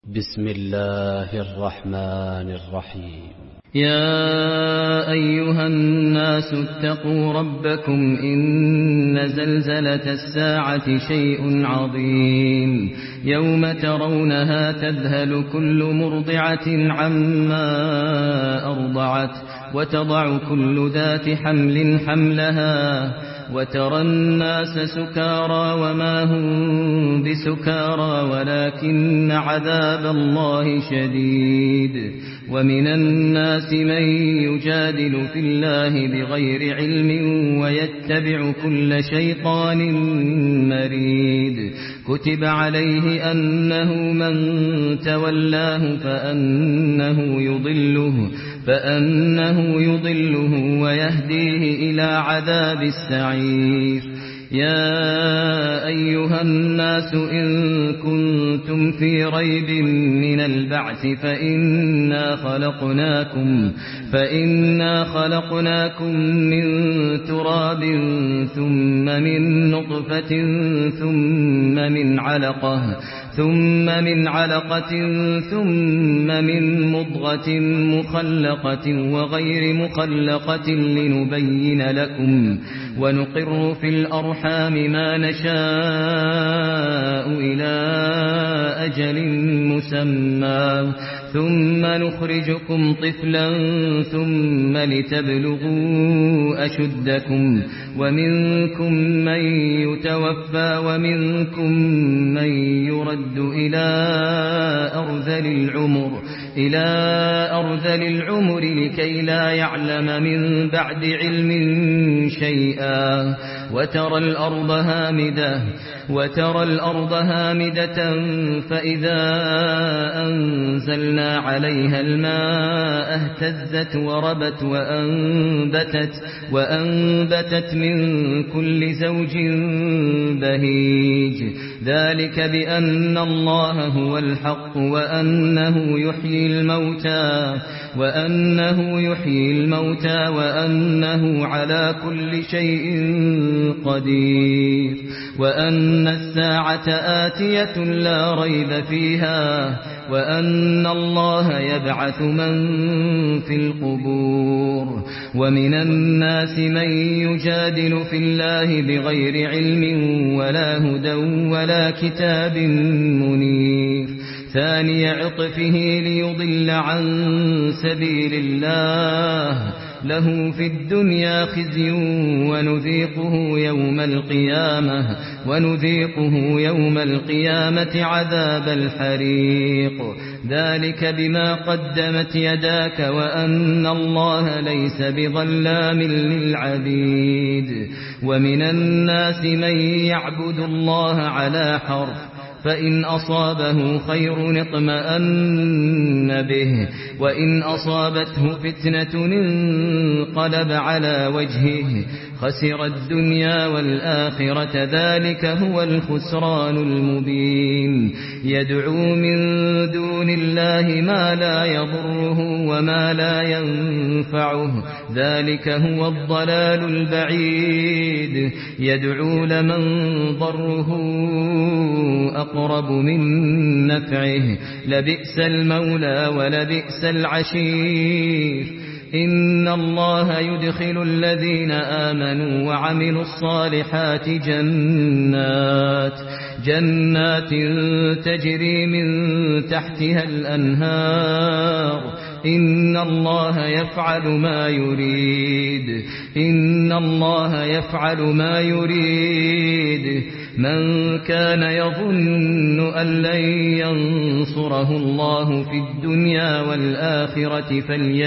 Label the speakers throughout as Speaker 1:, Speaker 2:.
Speaker 1: بسم الله الرحمن الرحيم.
Speaker 2: يا أيها الناس اتقوا ربكم إن زلزلة الساعة شيء عظيم يوم ترونها تذهل كل مرضعة عما أرضعت وتضع كل ذات حمل حملها وترى الناس سكارى وما هم بسكارى ولكن عذاب الله شديد. ومن الناس من يجادل في الله بغير علم ويتبع كل شيطان مريد. كتب عليه أنه من تولاه فأنه يضله ويهديه إلى عذاب السعير. يا أيها الناس إن كنتم في ريب من البعث فإنا خلقناكم من تراب ثم من نطفة ثم من علقة ثم من مضغة مخلقة وغير مخلقة لنبين لكم ونقر في الأرحام ما نشاء إلى أجل مسمى ثم نخرجكم طفلا ثم لتبلغوا أشدكم ومنكم من يتوفى ومنكم من يرد إلى أرذل العمر لكي لا يعلم من بعد علم شيئا. وترى الأرض هامدة فإذا أنزلنا عليها الماء اهتزت وربت وأنبتت من كل زوج بهيج. ذلك بأن الله هو الحق وأنه يحيي الموتى وأنه على كل شيء قدير وأن الساعة آتية لا ريب فيها وأن الله يبعث من في القبور. ومن الناس من يجادل في الله بغير علم ولا هدى ولا كتاب منير. ثاني عطفه ليضل عن سبيل الله له في الدنيا خزي ونذيقه يوم القيامة عذاب الحريق. ذلك بما قدمت يداك وأن الله ليس بظلام للعبيد. ومن الناس من يعبد الله على حرف فإن أصابه خير اطمأن به وإن أصابته فتنة انقلب على وجهه خسر الدنيا والآخرة. ذلك هو الخسران المبين. يدعو من دون الله ما لا يضره وما لا ينفعه ذلك هو الضلال البعيد. يدعو لمن ضره أقرب من نفعه لبئس المولى ولبئس العشير. إن الله يدخل الذين آمنوا وعملوا الصالحات جنات تجري من تحتها الأنهار. إن الله يفعل ما يريد. من كان يظن أن لن ينصره الله في الدنيا والآخرة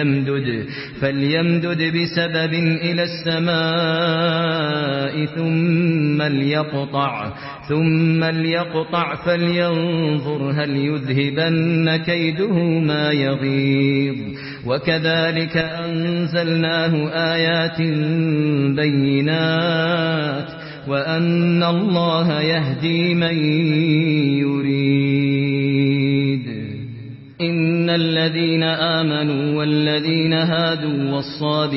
Speaker 2: فليمدد بسبب إلى السماء ثم ليقطع فلينظر هل يذهبن كيده ما يغيظ. وكذلك أنزلناه آيات بينات وأن الله يهدي من يريد. إن الذين آمنوا والذين هادوا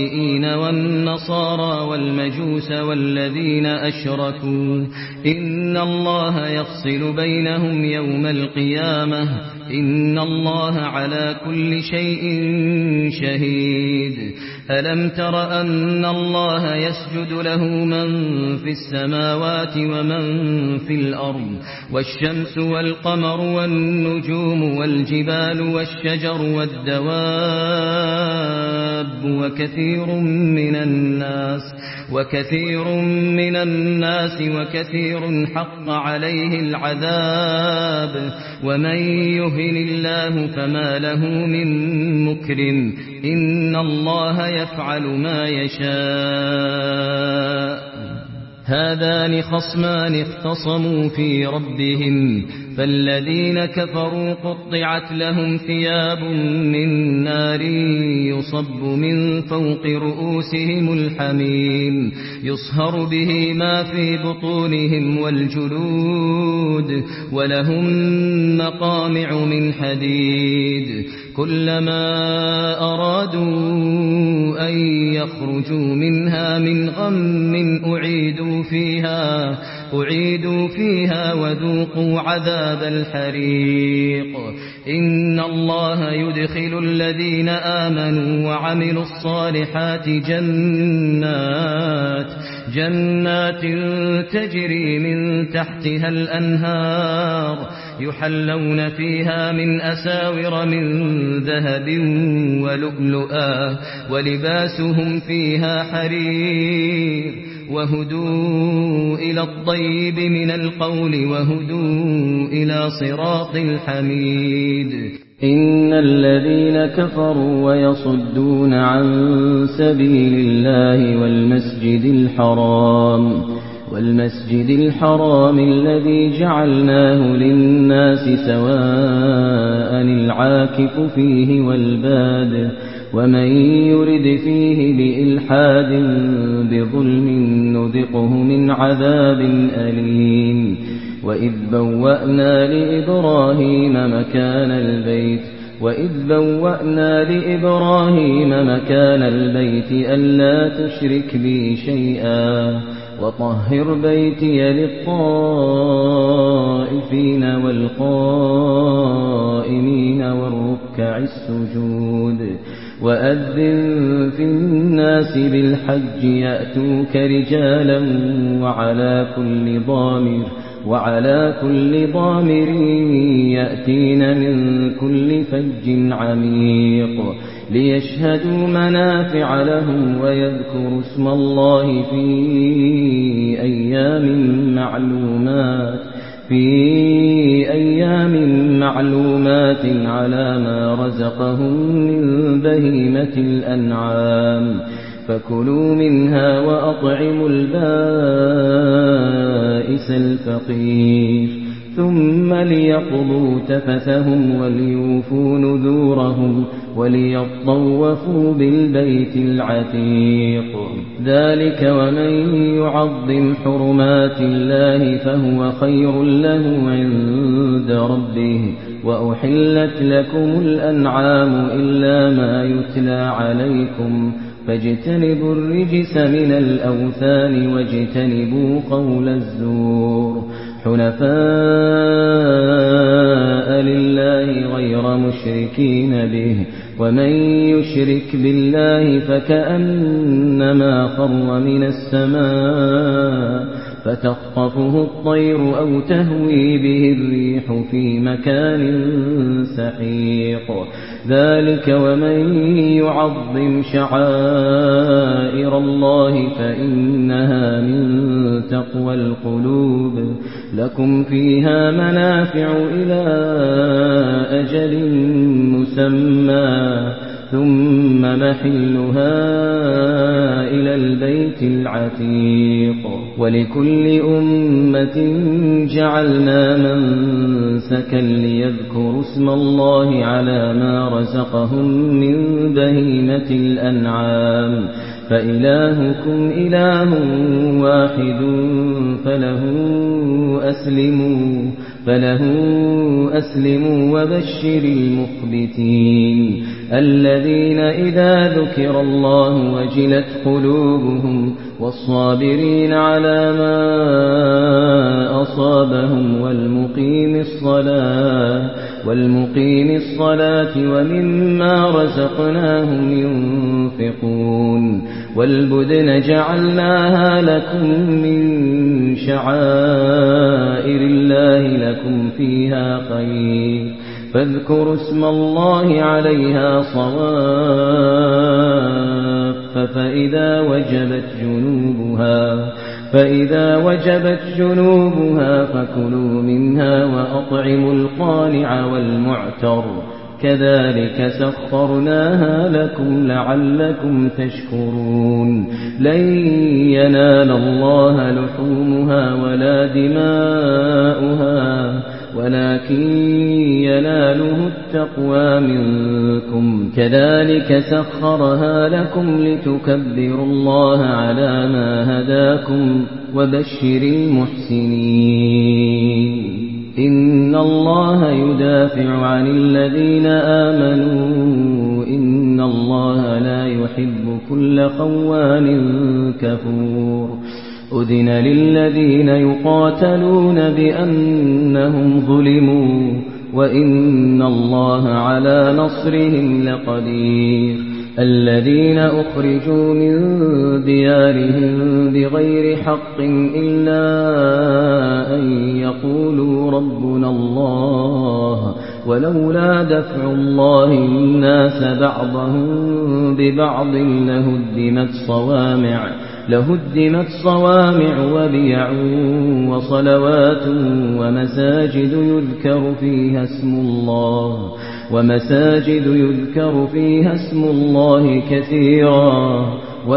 Speaker 2: والصابئين والنصارى والمجوس والذين أشركوا إن إن الله يفصل بينهم يوم القيامة إن الله على كل شيء شهيد ألم تر أن الله يسجد له من في السماوات ومن في الأرض والشمس والقمر والنجوم والجبال والشجر والدواب وكثير من الناس وكثير حق عليه العذاب ومن يهن الله فما له من مكرم إن الله يفعل ما يشاء هذان خصمان اختصموا في ربهم فالذين كفروا قطعت لهم ثياب من نار يصب من فوق رؤوسهم الحميم يصهر به ما في بطونهم والجلود ولهم مقامع من حديد كلما أرادوا أن يخرجوا منها من غم أعيدوا فيها وذوقوا عذاب الحريق إن الله يدخل الذين آمنوا وعملوا الصالحات جنات تجري من تحتها الأنهار يحلون فيها من أساور من ذهب ولؤلؤا ولباسهم فيها حرير وهدوا إلى الطيب من القول وهدوا إلى صراط الحميد
Speaker 3: إن الذين كفروا ويصدون عن سبيل الله والمسجد الحرام الذي جعلناه للناس سواء العاكف فيه والباد ومن يرد فيه بإلحاد بظلم نذقه من عذاب أليم وإذ بوأنا لإبراهيم مكان البيت ألا تشرك بي شيئا وطهر بيتي للطائفين والقائمين والركع السجود وأذن في الناس بالحج يأتوك رجالا وعلى كل ضامر يأتين من كل فج عميق ليشهدوا منافع لهم ويذكروا اسم الله في أيام معلومات على ما رزقهم من بهيمة الأنعام فكلوا منها وأطعموا البائس الفقير ثم ليقضوا تفثهم وليوفوا نذورهم وليطوفوا بالبيت العتيق ذلك ومن يعظم حرمات الله فهو خير له عند ربه وأحلت لكم الأنعام إلا ما يتلى عليكم فاجتنبوا الرجس من الأوثان واجتنبوا قول الزور حنفاء لله غير مشركين به ومن يشرك بالله فكأنما خر من السماء فتخطفه الطير أو تهوي به الريح في مكان سحيق ذلك ومن يعظم شعائر الله فإنها من تقوى القلوب لكم فيها منافع إلى أجل مسمى ثم محلها إلى البيت العتيق ولكل أمة جعلنا منسكا ليذكروا اسم الله على ما رزقهم من بهيمة الأنعام فإلهكم إله واحد فله أسلموا وبشر المخبتين الذين إذا ذكر الله وجلت قلوبهم والصابرين على ما أصابهم والمقيم الصلاة ومما رزقناهم ينفقون والبدن جعلناها لكم من شعائر الله لكم فيها خير فاذكروا اسم الله عليها صواف فإذا وجبت جنوبها فكلوا منها وأطعموا القانع والمعتر كذلك سخرناها لكم لعلكم تشكرون لن ينال الله لحومها ولا دماؤها ولكن يناله التقوى منكم كذلك سخرها لكم لتكبروا الله على ما هداكم وبشر المحسنين إن الله يدافع عن الذين آمنوا إن الله لا يحب كل خوان كفور أذن للذين يقاتلون بأنهم ظلموا وإن الله على نصرهم لقدير الذين أخرجوا من ديارهم بغير حق إلا أن يقولوا ربنا الله ولولا دفع الله الناس بعضهم ببعض لهدمت صوامع وبيع وصلوات ومساجد يذكر فيها اسم الله كثيرا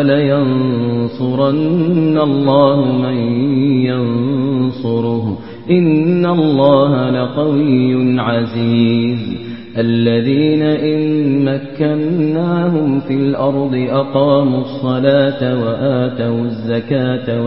Speaker 3: ولينصرن الله من ينصره إن الله لقوي عزيز الذين إن مكناهم في الأرض أقاموا الصلاة وآتوا الزكاة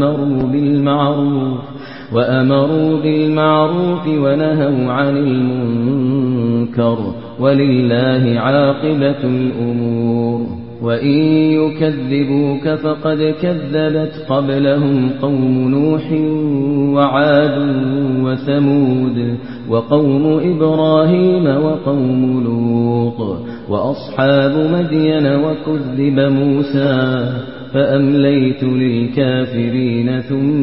Speaker 3: وأمروا بالمعروف ونهوا عن المنكر ولله عاقبة الأمور وإن يكذبوك فقد كذبت قبلهم قوم نوح وعاد وثمود وقوم إبراهيم وقوم لوط وأصحاب مدين وكذب موسى فأمليت للكافرين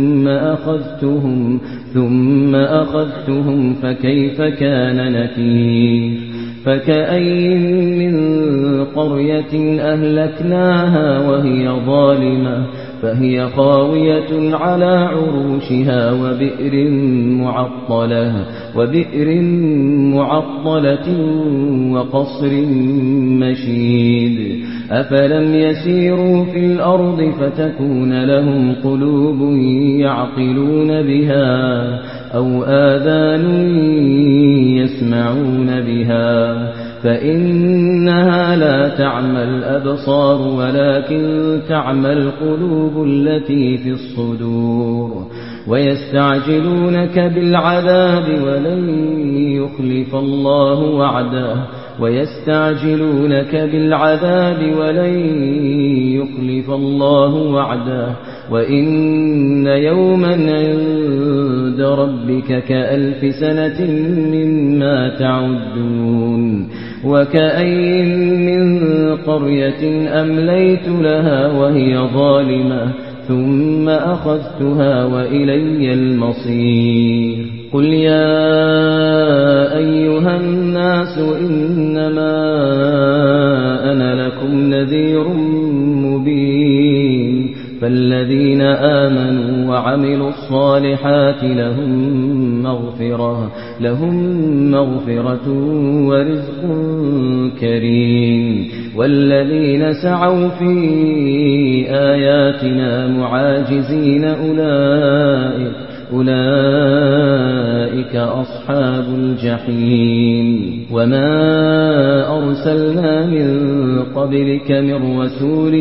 Speaker 3: ثم أخذتهم فكيف كان نكير فكأين من قرية أهلكناها وهي ظالمة فهي خاوية على عروشها وبئر معطلة وقصر مشيد أفلم يسيروا في الأرض فتكون لهم قلوب يعقلون بها أو آذان يسمعون بها فإنها لا تعمى الأبصار ولكن تعمى القلوب التي في الصدور ويستعجلونك بالعذاب ولن يخلف الله وعده وإن يوما عند ربك كألف سنة مما تعدون وكأين من قرية أمليت لها وهي ظالمة ثم أخذتها وإلي المصير قل يا أيها الناس إنما أنا لكم نذير مبين فالذين آمنوا وعملوا الصالحات لهم مغفرة ورزق كريم والذين سعوا في آياتنا معاجزين أولئك أصحاب الجحيم وما أرسلنا من قبلك من رسول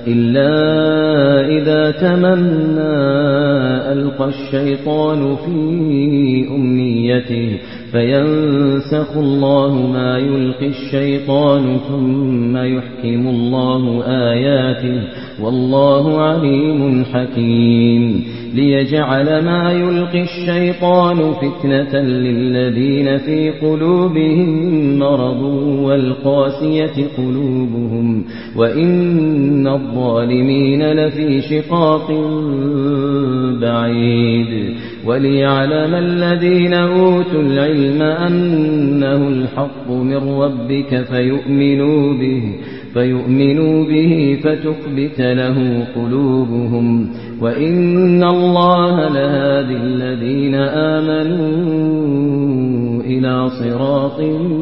Speaker 3: إلا إذا تمنى ألقى الشيطان في أمنيته فينسخ الله ما يلقي الشيطان ثم يحكم الله آياته والله عليم حكيم ليجعل ما يلقي الشيطان فتنة للذين في قلوبهم مرض والقاسية قلوبهم وإن الظالمين لفي شقاق بعيد وليعلم الذين أوتوا العلم أنه الحق من ربك فيؤمنوا به فتخبت له قلوبهم وإن الله لهادي الذين آمنوا إلى صراط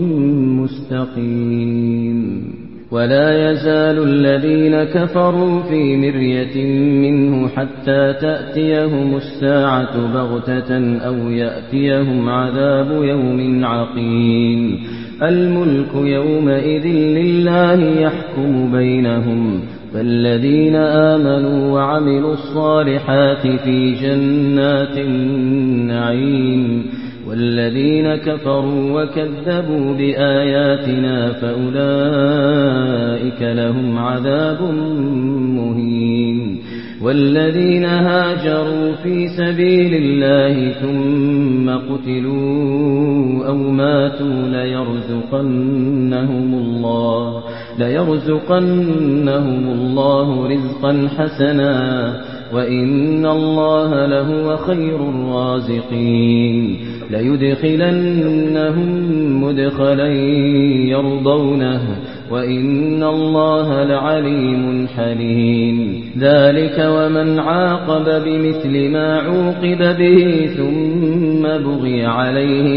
Speaker 3: مستقيم ولا يزال الذين كفروا في مرية منه حتى تأتيهم الساعة بغتة أو يأتيهم عذاب يوم عقيم الملك يومئذ لله يحكم بينهم فالذين آمنوا وعملوا الصالحات في جنات النعيم والذين كفروا وكذبوا بآياتنا فأولئك لهم عذاب مهين والذين هاجروا في سبيل الله ثم قتلوا أو ماتوا ليرزقنهم الله رزقا حسنا وإن الله لهو خير الرازقين ليدخلنهم مدخلا يرضونه وإن الله لعليم حليم ذلك ومن عاقب بمثل ما عوقب به ثم بغي عليه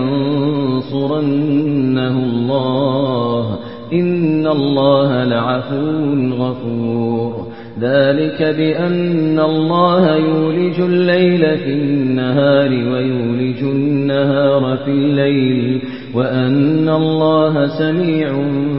Speaker 3: لينصرنه الله إن الله لعفو غفور ذلك بأن الله يولج الليل في النهار ويولج النهار في الليل وأن الله سميع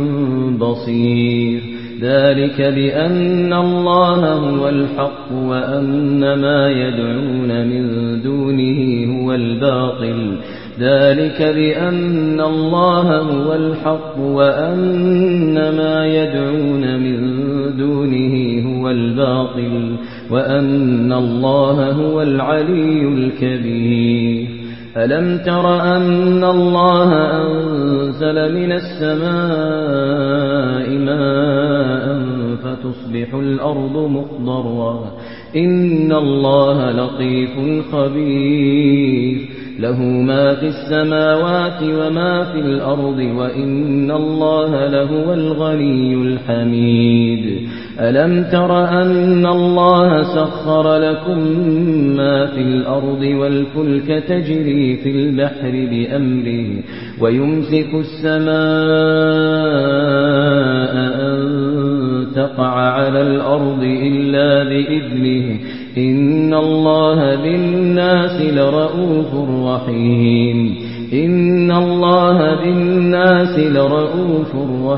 Speaker 3: بصير ذلك بأن الله هو الحق وأن ما يدعون من دونه هو الباطل ذلك بأن الله هو الحق وأن ما يدعون من دونه هو الباطل وأن الله هو العلي الكبير ألم تر أن الله أنزل من السماء ماء فتصبح الأرض مخضرا إن الله لطيف خبير له ما في السماوات وما في الأرض وإن الله لهو الغني الحميد ألم تر أن الله سخر لكم ما في الأرض والفلك تجري في البحر بأمره ويمسك السماء أن تقع على الأرض إلا بإذنه إن الله بالناس لرؤوف رحيم إن الله بالناس لرؤوف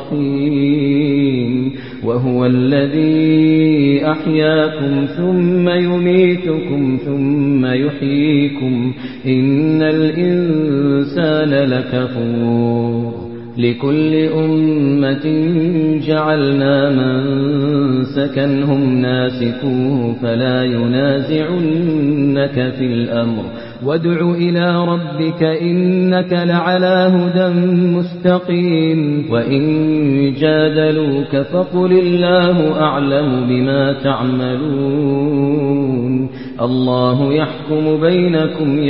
Speaker 3: رحيم وهو الذي أحياكم ثم يميتكم ثم يحييكم إن الإنسان لكفور لكل أمة جعلنا منسكا هم ناسكوه فلا ينازعنك في الأمر وادع إلى ربك إنك لعلى هدى مستقيم وإن جادلوك فقل الله أعلم بما تعملون الله يحكم بينكم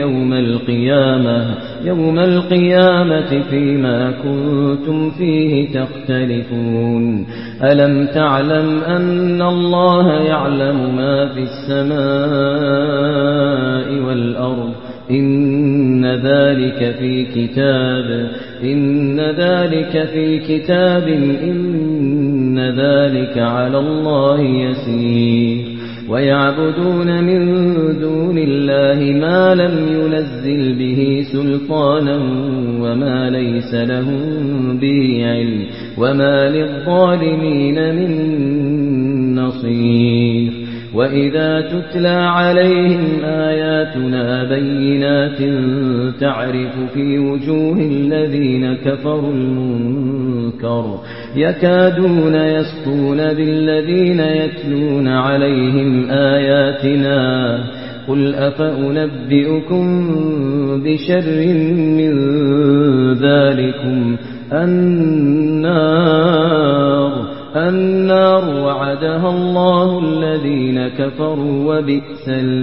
Speaker 3: يوم القيامة فيما كنتم فيه تختلفون ألم تعلم أن الله يعلم ما في السماء والأرض إن ذلك في كتاب إن ذلك على الله يسير ويعبدون من دون الله ما لم ينزل به سلطانا وما ليس لهم به علم وما للظالمين من نصير وإذا تتلى عليهم آياتنا بينات تعرف في وجوه الذين كفروا المنكر يكادون يسطون بالذين يتلون عليهم آياتنا قل أفأنبئكم بشر من ذلكم النار وعدها الله الذين كفروا وبئس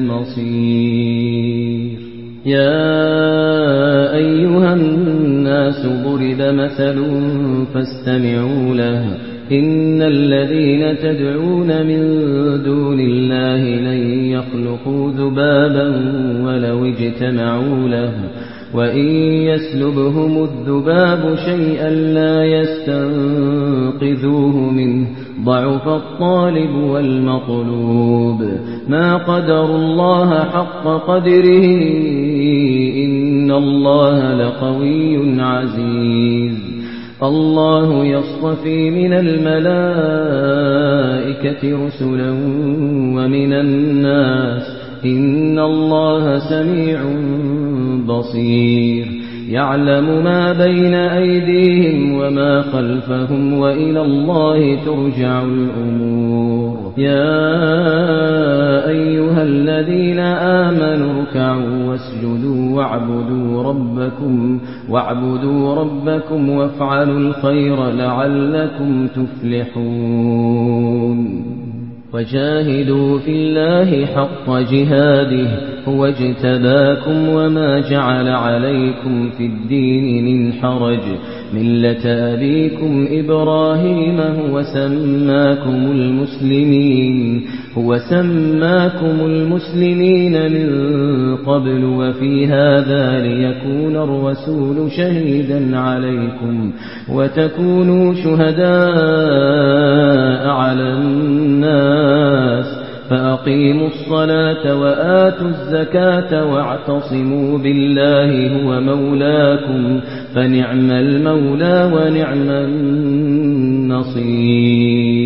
Speaker 3: المصير يا أيها الناس ضرب مثل فاستمعوا له إن الذين تدعون من دون الله لن يخلقوا ذبابا ولو اجتمعوا له وإن يسلبهم الذباب شيئا لا يستنقذوه منه ضعف الطالب والمطلوب ما قدروا الله حق قدره إن الله لقوي عزيز الله يصطفي من الملائكة رسلا ومن الناس إن الله سميع بصير يعلم ما بين أيديهم وما خلفهم وإلى الله ترجع الأمور يا أيها الذين آمنوا اركعوا واسجدوا واعبدوا ربكم وافعلوا الخير لعلكم تفلحون وجاهدوا في الله حق جهاده هو اجتباكم وما جعل عليكم في الدين من حرج ملة أبيكم إبراهيم هو سماكم المسلمين من قبل وفي هذا ليكون الرسول شهيدا عليكم وتكونوا شهداء على الناس فأقيموا الصلاة وآتوا الزكاة واعتصموا بالله هو مولاكم فنعم المولى ونعم النصير